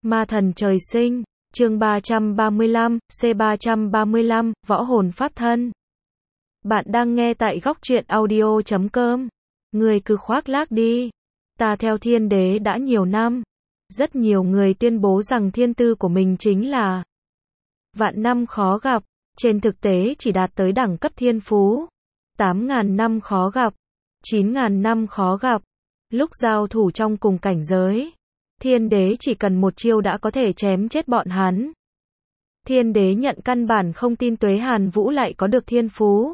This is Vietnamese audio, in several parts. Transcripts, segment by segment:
Ma thần trời sinh, chương 335, C335, võ hồn pháp thân. Bạn đang nghe tại góc truyện audio.com. Người cứ khoác lác đi. Ta theo thiên đế đã nhiều năm. Rất nhiều người tuyên bố rằng thiên tư của mình chính là vạn năm khó gặp, trên thực tế chỉ đạt tới đẳng cấp thiên phú. 8.000 năm khó gặp, 9.000 năm khó gặp. Lúc giao thủ trong cùng cảnh giới, thiên đế chỉ cần một chiêu đã có thể chém chết bọn hắn. Thiên đế nhận căn bản không tin Tuế Hàn Vũ lại có được thiên phú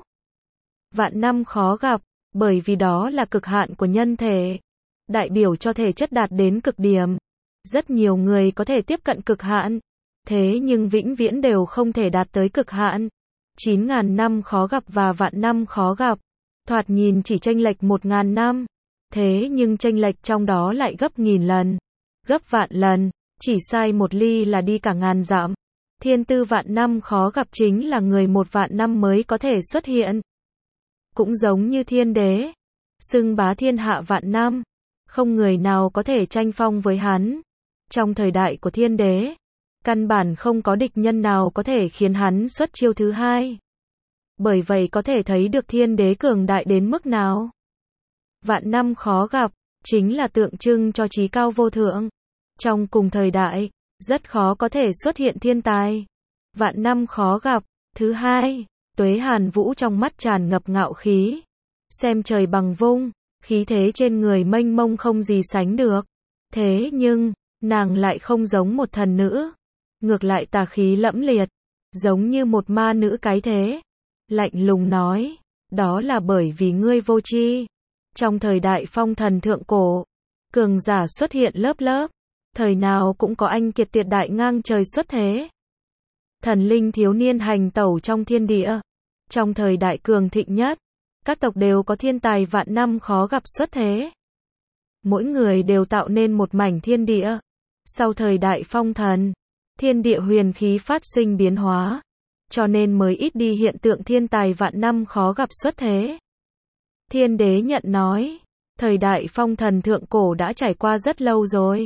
vạn năm khó gặp, bởi vì đó là cực hạn của nhân thể, đại biểu cho thể chất đạt đến cực điểm. Rất nhiều người có thể tiếp cận cực hạn, thế nhưng vĩnh viễn đều không thể đạt tới cực hạn. 9.000 năm khó gặp và vạn năm khó gặp, thoạt nhìn chỉ chênh lệch 1.000 năm, thế nhưng chênh lệch trong đó lại gấp nghìn lần, gấp vạn lần, chỉ sai một ly là đi cả ngàn dặm. Thiên tư vạn năm khó gặp chính là người một vạn năm mới có thể xuất hiện. Cũng giống như thiên đế, xưng bá thiên hạ vạn năm, không người nào có thể tranh phong với hắn. Trong thời đại của thiên đế, căn bản không có địch nhân nào có thể khiến hắn xuất chiêu thứ hai. Bởi vậy có thể thấy được thiên đế cường đại đến mức nào. Vạn năm khó gặp, chính là tượng trưng cho trí cao vô thượng. Trong cùng thời đại, rất khó có thể xuất hiện thiên tài. Vạn năm khó gặp. Thứ hai, Tuế Hàn Vũ trong mắt tràn ngập ngạo khí. Xem trời bằng vung, khí thế trên người mênh mông không gì sánh được. Thế nhưng, nàng lại không giống một thần nữ. Ngược lại tà khí lẫm liệt, giống như một ma nữ cái thế. Lạnh lùng nói, đó là bởi vì ngươi vô tri. Trong thời đại phong thần thượng cổ, cường giả xuất hiện lớp lớp, thời nào cũng có anh kiệt tuyệt đại ngang trời xuất thế. Thần linh thiếu niên hành tẩu trong thiên địa. Trong thời đại cường thịnh nhất, các tộc đều có thiên tài vạn năm khó gặp xuất thế. Mỗi người đều tạo nên một mảnh thiên địa. Sau thời đại phong thần, thiên địa huyền khí phát sinh biến hóa, cho nên mới ít đi hiện tượng thiên tài vạn năm khó gặp xuất thế. Thiên đế nhận nói, thời đại phong thần thượng cổ đã trải qua rất lâu rồi.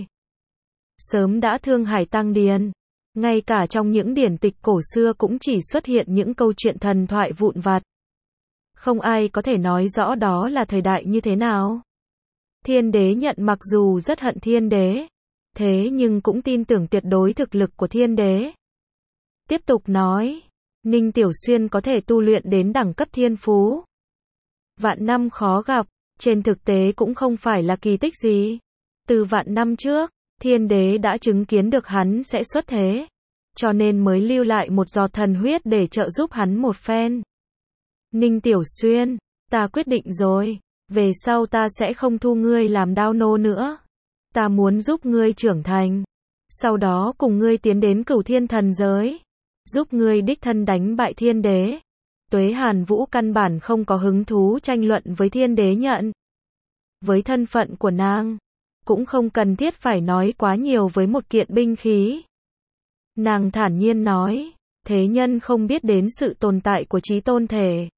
Sớm đã thương hải tăng điền, ngay cả trong những điển tịch cổ xưa cũng chỉ xuất hiện những câu chuyện thần thoại vụn vặt. Không ai có thể nói rõ đó là thời đại như thế nào. Thiên đế nhận mặc dù rất hận thiên đế, thế nhưng cũng tin tưởng tuyệt đối thực lực của thiên đế. Tiếp tục nói, Ninh Tiểu Xuyên có thể tu luyện đến đẳng cấp thiên phú vạn năm khó gặp, trên thực tế cũng không phải là kỳ tích gì. Từ vạn năm trước, thiên đế đã chứng kiến được hắn sẽ xuất thế, cho nên mới lưu lại một giọt thần huyết để trợ giúp hắn một phen. Ninh Tiểu Xuyên, ta quyết định rồi, về sau ta sẽ không thu ngươi làm đao nô nữa. Ta muốn giúp ngươi trưởng thành, sau đó cùng ngươi tiến đến Cửu Thiên thần giới, giúp ngươi đích thân đánh bại thiên đế. Tuế Hàn Vũ căn bản không có hứng thú tranh luận với thiên đế nhận. Với thân phận của nàng, cũng không cần thiết phải nói quá nhiều với một kiện binh khí. Nàng thản nhiên nói, thế nhân không biết đến sự tồn tại của chí tôn thể.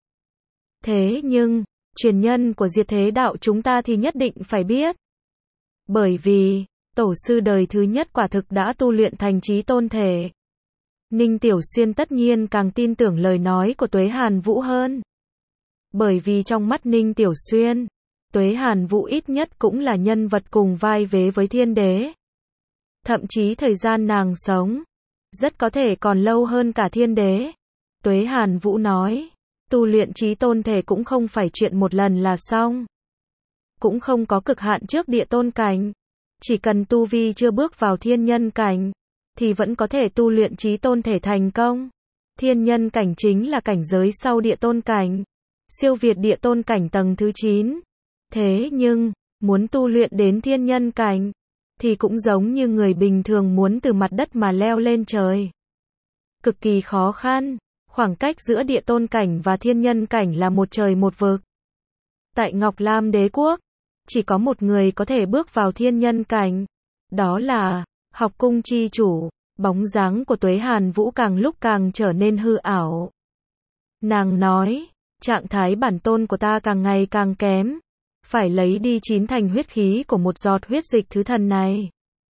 Thế nhưng, truyền nhân của diệt thế đạo chúng ta thì nhất định phải biết. Bởi vì, tổ sư đời thứ nhất quả thực đã tu luyện thành chí tôn thể. Ninh Tiểu Xuyên tất nhiên càng tin tưởng lời nói của Tuế Hàn Vũ hơn. Bởi vì trong mắt Ninh Tiểu Xuyên, Tuế Hàn Vũ ít nhất cũng là nhân vật cùng vai vế với thiên đế. Thậm chí thời gian nàng sống, rất có thể còn lâu hơn cả thiên đế. Tuế Hàn Vũ nói, tu luyện chí tôn thể cũng không phải chuyện một lần là xong. Cũng không có cực hạn trước địa tôn cảnh. Chỉ cần tu vi chưa bước vào thiên nhân cảnh, thì vẫn có thể tu luyện chí tôn thể thành công. Thiên nhân cảnh chính là cảnh giới sau địa tôn cảnh, siêu việt địa tôn cảnh tầng thứ 9. Thế nhưng, muốn tu luyện đến thiên nhân cảnh, thì cũng giống như người bình thường muốn từ mặt đất mà leo lên trời. Cực kỳ khó khăn, khoảng cách giữa địa tôn cảnh và thiên nhân cảnh là một trời một vực. Tại Ngọc Lam Đế Quốc, chỉ có một người có thể bước vào thiên nhân cảnh, đó là Học Cung chi chủ. Bóng dáng của Tuế Hàn Vũ càng lúc càng trở nên hư ảo. Nàng nói, trạng thái bản tôn của ta càng ngày càng kém, phải lấy đi 9 thành huyết khí của một giọt huyết dịch thứ thần này.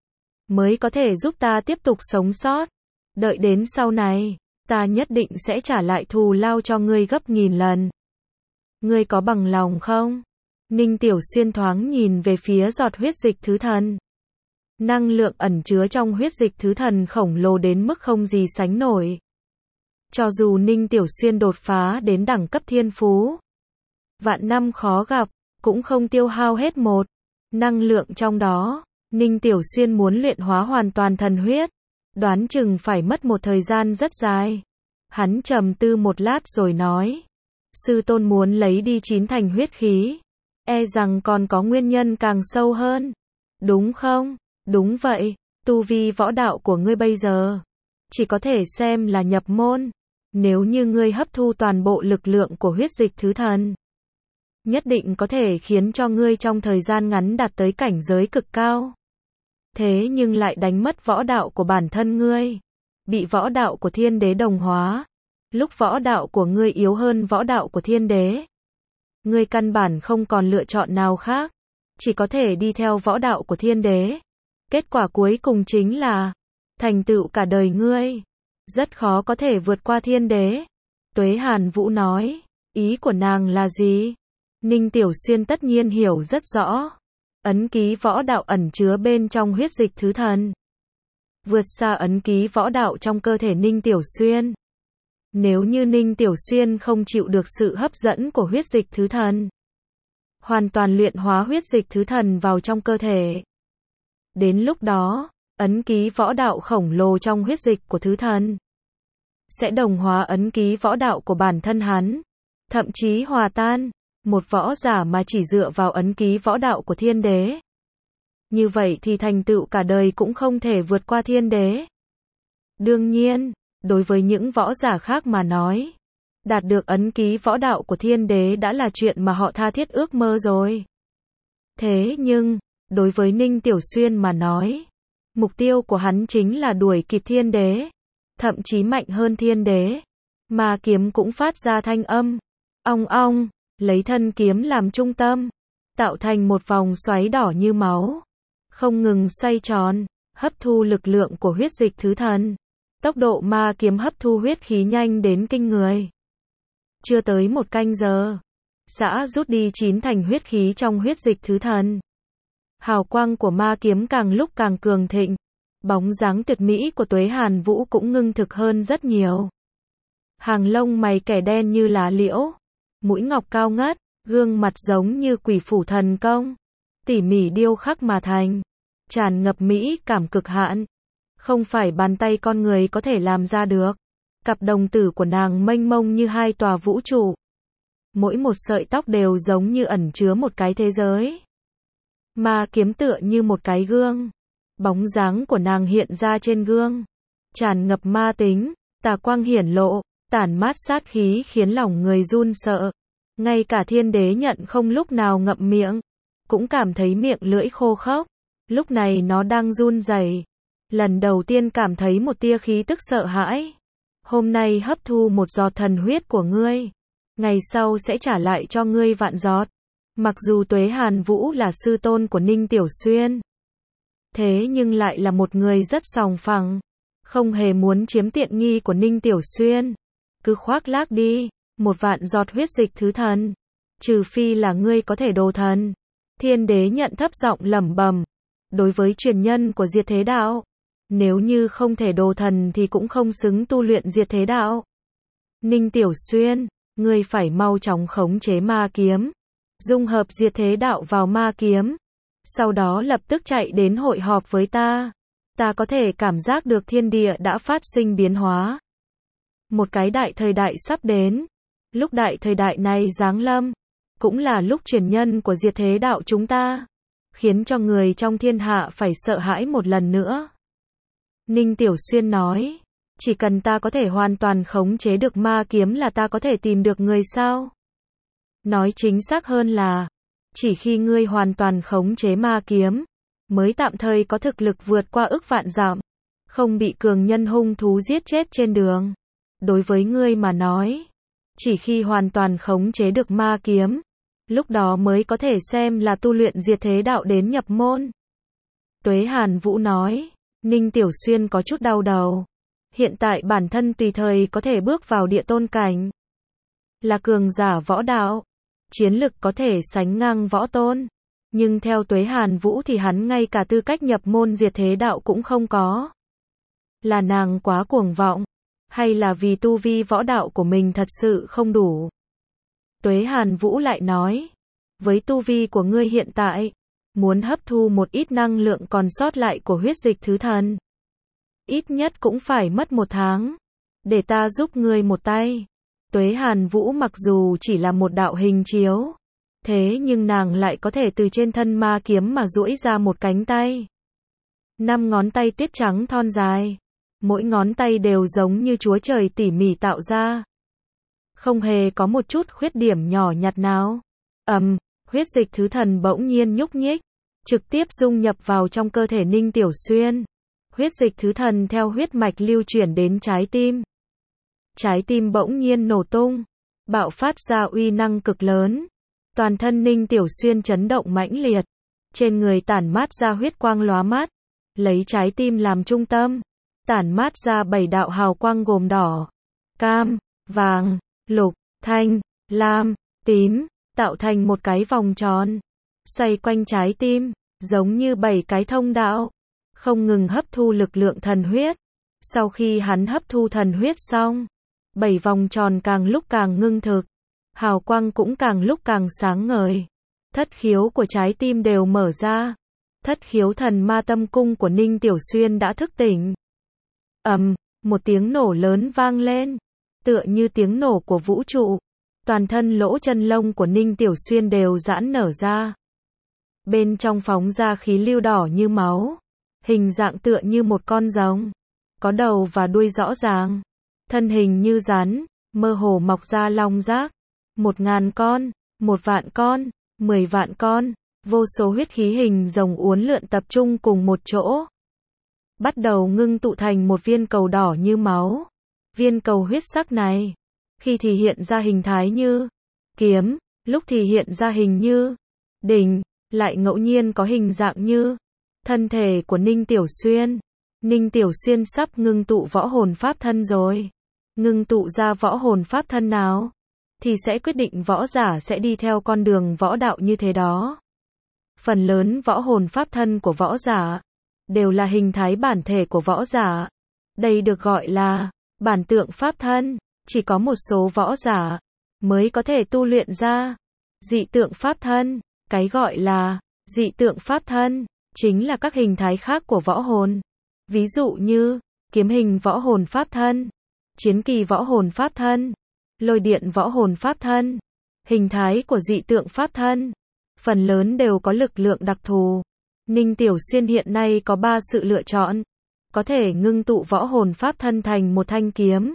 mới có thể giúp ta tiếp tục sống sót. Đợi đến sau này, ta nhất định sẽ trả lại thù lao cho ngươi gấp nghìn lần. Ngươi có bằng lòng không? Ninh Tiểu Xuyên thoáng nhìn về phía giọt huyết dịch thứ thần. Năng lượng ẩn chứa trong huyết dịch thứ thần khổng lồ đến mức không gì sánh nổi. Cho dù Ninh Tiểu Xuyên đột phá đến đẳng cấp thiên phú, vạn năm khó gặp, cũng không tiêu hao hết một năng lượng trong đó. Ninh Tiểu Xuyên muốn luyện hóa hoàn toàn thần huyết, đoán chừng phải mất một thời gian rất dài. Hắn trầm tư một lát rồi nói, sư tôn muốn lấy đi 9 thành huyết khí, e rằng còn có nguyên nhân càng sâu hơn, đúng không? Đúng vậy, tu vi võ đạo của ngươi bây giờ chỉ có thể xem là nhập môn. Nếu như ngươi hấp thu toàn bộ lực lượng của huyết dịch thứ thần, nhất định có thể khiến cho ngươi trong thời gian ngắn đạt tới cảnh giới cực cao. Thế nhưng lại đánh mất võ đạo của bản thân ngươi, bị võ đạo của thiên đế đồng hóa. Lúc võ đạo của ngươi yếu hơn võ đạo của thiên đế, ngươi căn bản không còn lựa chọn nào khác, chỉ có thể đi theo võ đạo của thiên đế. Kết quả cuối cùng chính là thành tựu cả đời ngươi rất khó có thể vượt qua thiên đế. Tuế Hàn Vũ nói, ý của nàng là gì? Ninh Tiểu Xuyên tất nhiên hiểu rất rõ. Ấn ký võ đạo ẩn chứa bên trong huyết dịch thứ thần, vượt xa ấn ký võ đạo trong cơ thể Ninh Tiểu Xuyên. Nếu như Ninh Tiểu Xuyên không chịu được sự hấp dẫn của huyết dịch thứ thần, hoàn toàn luyện hóa huyết dịch thứ thần vào trong cơ thể, đến lúc đó, ấn ký võ đạo khổng lồ trong huyết dịch của thứ thần sẽ đồng hóa ấn ký võ đạo của bản thân hắn, thậm chí hòa tan. Một võ giả mà chỉ dựa vào ấn ký võ đạo của thiên đế, như vậy thì thành tựu cả đời cũng không thể vượt qua thiên đế. Đương nhiên, đối với những võ giả khác mà nói, đạt được ấn ký võ đạo của thiên đế đã là chuyện mà họ tha thiết ước mơ rồi. Thế nhưng, đối với Ninh Tiểu Xuyên mà nói, mục tiêu của hắn chính là đuổi kịp thiên đế, thậm chí mạnh hơn thiên đế. Ma kiếm cũng phát ra thanh âm, ong ong, lấy thân kiếm làm trung tâm, tạo thành một vòng xoáy đỏ như máu, không ngừng xoay tròn, hấp thu lực lượng của huyết dịch thứ thần. Tốc độ ma kiếm hấp thu huyết khí nhanh đến kinh người. Chưa tới một canh giờ, xã rút đi 9 thành huyết khí trong huyết dịch thứ thần. Hào quang của ma kiếm càng lúc càng cường thịnh, bóng dáng tuyệt mỹ của Tuế Hàn Vũ cũng ngưng thực hơn rất nhiều. Hàng lông mày kẻ đen như lá liễu, mũi ngọc cao ngất, gương mặt giống như quỷ phủ thần công, tỉ mỉ điêu khắc mà thành, tràn ngập mỹ cảm cực hạn, không phải bàn tay con người có thể làm ra được. Cặp đồng tử của nàng mênh mông như hai tòa vũ trụ, mỗi một sợi tóc đều giống như ẩn chứa một cái thế giới. Ma kiếm tựa như một cái gương, bóng dáng của nàng hiện ra trên gương, tràn ngập ma tính, tà quang hiển lộ, tản mát sát khí khiến lòng người run sợ. Ngay cả thiên đế nhận không lúc nào ngậm miệng, cũng cảm thấy miệng lưỡi khô khốc. Lúc này nó đang run rẩy, lần đầu tiên cảm thấy một tia khí tức sợ hãi. Hôm nay hấp thu một giọt thần huyết của ngươi, ngày sau sẽ trả lại cho ngươi vạn giọt. Mặc dù Tuế Hàn Vũ là sư tôn của Ninh Tiểu Xuyên, thế nhưng lại là một người rất sòng phẳng, không hề muốn chiếm tiện nghi của Ninh Tiểu Xuyên. Cứ khoác lác đi, một vạn giọt huyết dịch thứ thần, trừ phi là ngươi có thể đồ thần. Thiên đế nhận thấp giọng lẩm bẩm, đối với truyền nhân của Diệt Thế Đạo, nếu như không thể đồ thần thì cũng không xứng tu luyện Diệt Thế Đạo. Ninh Tiểu Xuyên, ngươi phải mau chóng khống chế ma kiếm, dung hợp Diệt Thế Đạo vào ma kiếm, sau đó lập tức chạy đến hội họp với ta. Ta có thể cảm giác được thiên địa đã phát sinh biến hóa. Một cái đại thời đại sắp đến. Lúc đại thời đại này giáng lâm, cũng là lúc truyền nhân của Diệt Thế Đạo chúng ta, khiến cho người trong thiên hạ phải sợ hãi một lần nữa. Ninh Tiểu Xuyên nói, chỉ cần ta có thể hoàn toàn khống chế được ma kiếm là ta có thể tìm được người sao? Nói chính xác hơn là, chỉ khi ngươi hoàn toàn khống chế ma kiếm, mới tạm thời có thực lực vượt qua ức vạn dặm, không bị cường nhân hung thú giết chết trên đường. Đối với ngươi mà nói, chỉ khi hoàn toàn khống chế được ma kiếm, lúc đó mới có thể xem là tu luyện Diệt Thế Đạo đến nhập môn. Tuế Hàn Vũ nói, Ninh Tiểu Xuyên có chút đau đầu. Hiện tại bản thân tùy thời có thể bước vào địa tôn cảnh. Là cường giả võ đạo. Chiến lực có thể sánh ngang võ tôn. Nhưng theo Tuế Hàn Vũ thì hắn ngay cả tư cách nhập môn diệt thế đạo cũng không có. Là nàng quá cuồng vọng. Hay là vì tu vi võ đạo của mình thật sự không đủ? Tuế Hàn Vũ lại nói. Với tu vi của ngươi hiện tại, muốn hấp thu một ít năng lượng còn sót lại của huyết dịch thứ thần. Ít nhất cũng phải mất 1 tháng. Để ta giúp ngươi một tay. Tuế Hàn Vũ mặc dù chỉ là một đạo hình chiếu. Thế nhưng nàng lại có thể từ trên thân ma kiếm mà duỗi ra một cánh tay. 5 ngón tay tuyết trắng thon dài. Mỗi ngón tay đều giống như Chúa Trời tỉ mỉ tạo ra. Không hề có một chút khuyết điểm nhỏ nhặt nào. Huyết dịch thứ thần bỗng nhiên nhúc nhích. Trực tiếp dung nhập vào trong cơ thể Ninh Tiểu Xuyên. Huyết dịch thứ thần theo huyết mạch lưu chuyển đến trái tim. Trái tim bỗng nhiên nổ tung. Bạo phát ra uy năng cực lớn. Toàn thân Ninh Tiểu Xuyên chấn động mãnh liệt. Trên người tản mát ra huyết quang lóa mắt. Lấy trái tim làm trung tâm. Tản mát ra 7 đạo hào quang gồm đỏ, cam, vàng, lục, thanh, lam, tím. Tạo thành một cái vòng tròn. Xoay quanh trái tim. Giống như 7 cái thông đạo. Không ngừng hấp thu lực lượng thần huyết. Sau khi hắn hấp thu thần huyết xong, 7 vòng tròn càng lúc càng ngưng thực. Hào quang cũng càng lúc càng sáng ngời. Thất khiếu của trái tim đều mở ra. Thất khiếu thần ma tâm cung của Ninh Tiểu Xuyên đã thức tỉnh. Một tiếng nổ lớn vang lên. Tựa như tiếng nổ của vũ trụ. Toàn thân lỗ chân lông của Ninh Tiểu Xuyên đều giãn nở ra. Bên trong phóng ra khí lưu đỏ như máu. Hình dạng tựa như một con rồng. Có đầu và đuôi rõ ràng. Thân hình như rắn, mơ hồ mọc ra long giác. 1000 con, 1 vạn con, 10 vạn con. Vô số huyết khí hình rồng uốn lượn tập trung cùng một chỗ. Bắt đầu ngưng tụ thành một viên cầu đỏ như máu. Viên cầu huyết sắc này, khi thì hiện ra hình thái như kiếm, lúc thì hiện ra hình như đỉnh, lại ngẫu nhiên có hình dạng như thân thể của Ninh Tiểu Xuyên. Ninh Tiểu Xuyên sắp ngưng tụ võ hồn pháp thân rồi. Ngưng tụ ra võ hồn pháp thân nào, thì sẽ quyết định võ giả sẽ đi theo con đường võ đạo như thế đó. Phần lớn võ hồn pháp thân của võ giả đều là hình thái bản thể của võ giả. Đây được gọi là bản tượng pháp thân. Chỉ có một số võ giả mới có thể tu luyện ra dị tượng pháp thân. Cái gọi là dị tượng pháp thân chính là các hình thái khác của võ hồn. Ví dụ như kiếm hình võ hồn pháp thân, chiến kỳ võ hồn pháp thân, lôi điện võ hồn pháp thân. Hình thái của dị tượng pháp thân phần lớn đều có lực lượng đặc thù. Ninh Tiểu Xuyên hiện nay có 3 sự lựa chọn. Có thể ngưng tụ võ hồn pháp thân thành một thanh kiếm.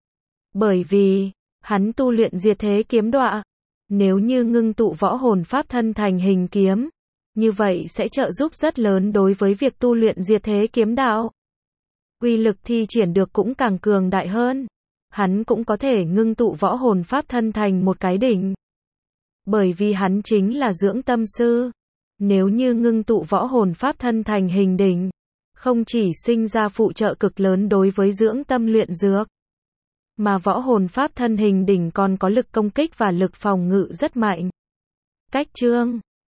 Bởi vì hắn tu luyện diệt thế kiếm đọa. Nếu như ngưng tụ võ hồn pháp thân thành hình kiếm, như vậy sẽ trợ giúp rất lớn đối với việc tu luyện diệt thế kiếm đạo. Uy lực thi triển được cũng càng cường đại hơn. Hắn cũng có thể ngưng tụ võ hồn pháp thân thành một cái đỉnh. Bởi vì hắn chính là dưỡng tâm sư. Nếu như ngưng tụ võ hồn pháp thân thành hình đỉnh, không chỉ sinh ra phụ trợ cực lớn đối với dưỡng tâm luyện dược, mà võ hồn pháp thân hình đỉnh còn có lực công kích và lực phòng ngự rất mạnh. Cách chương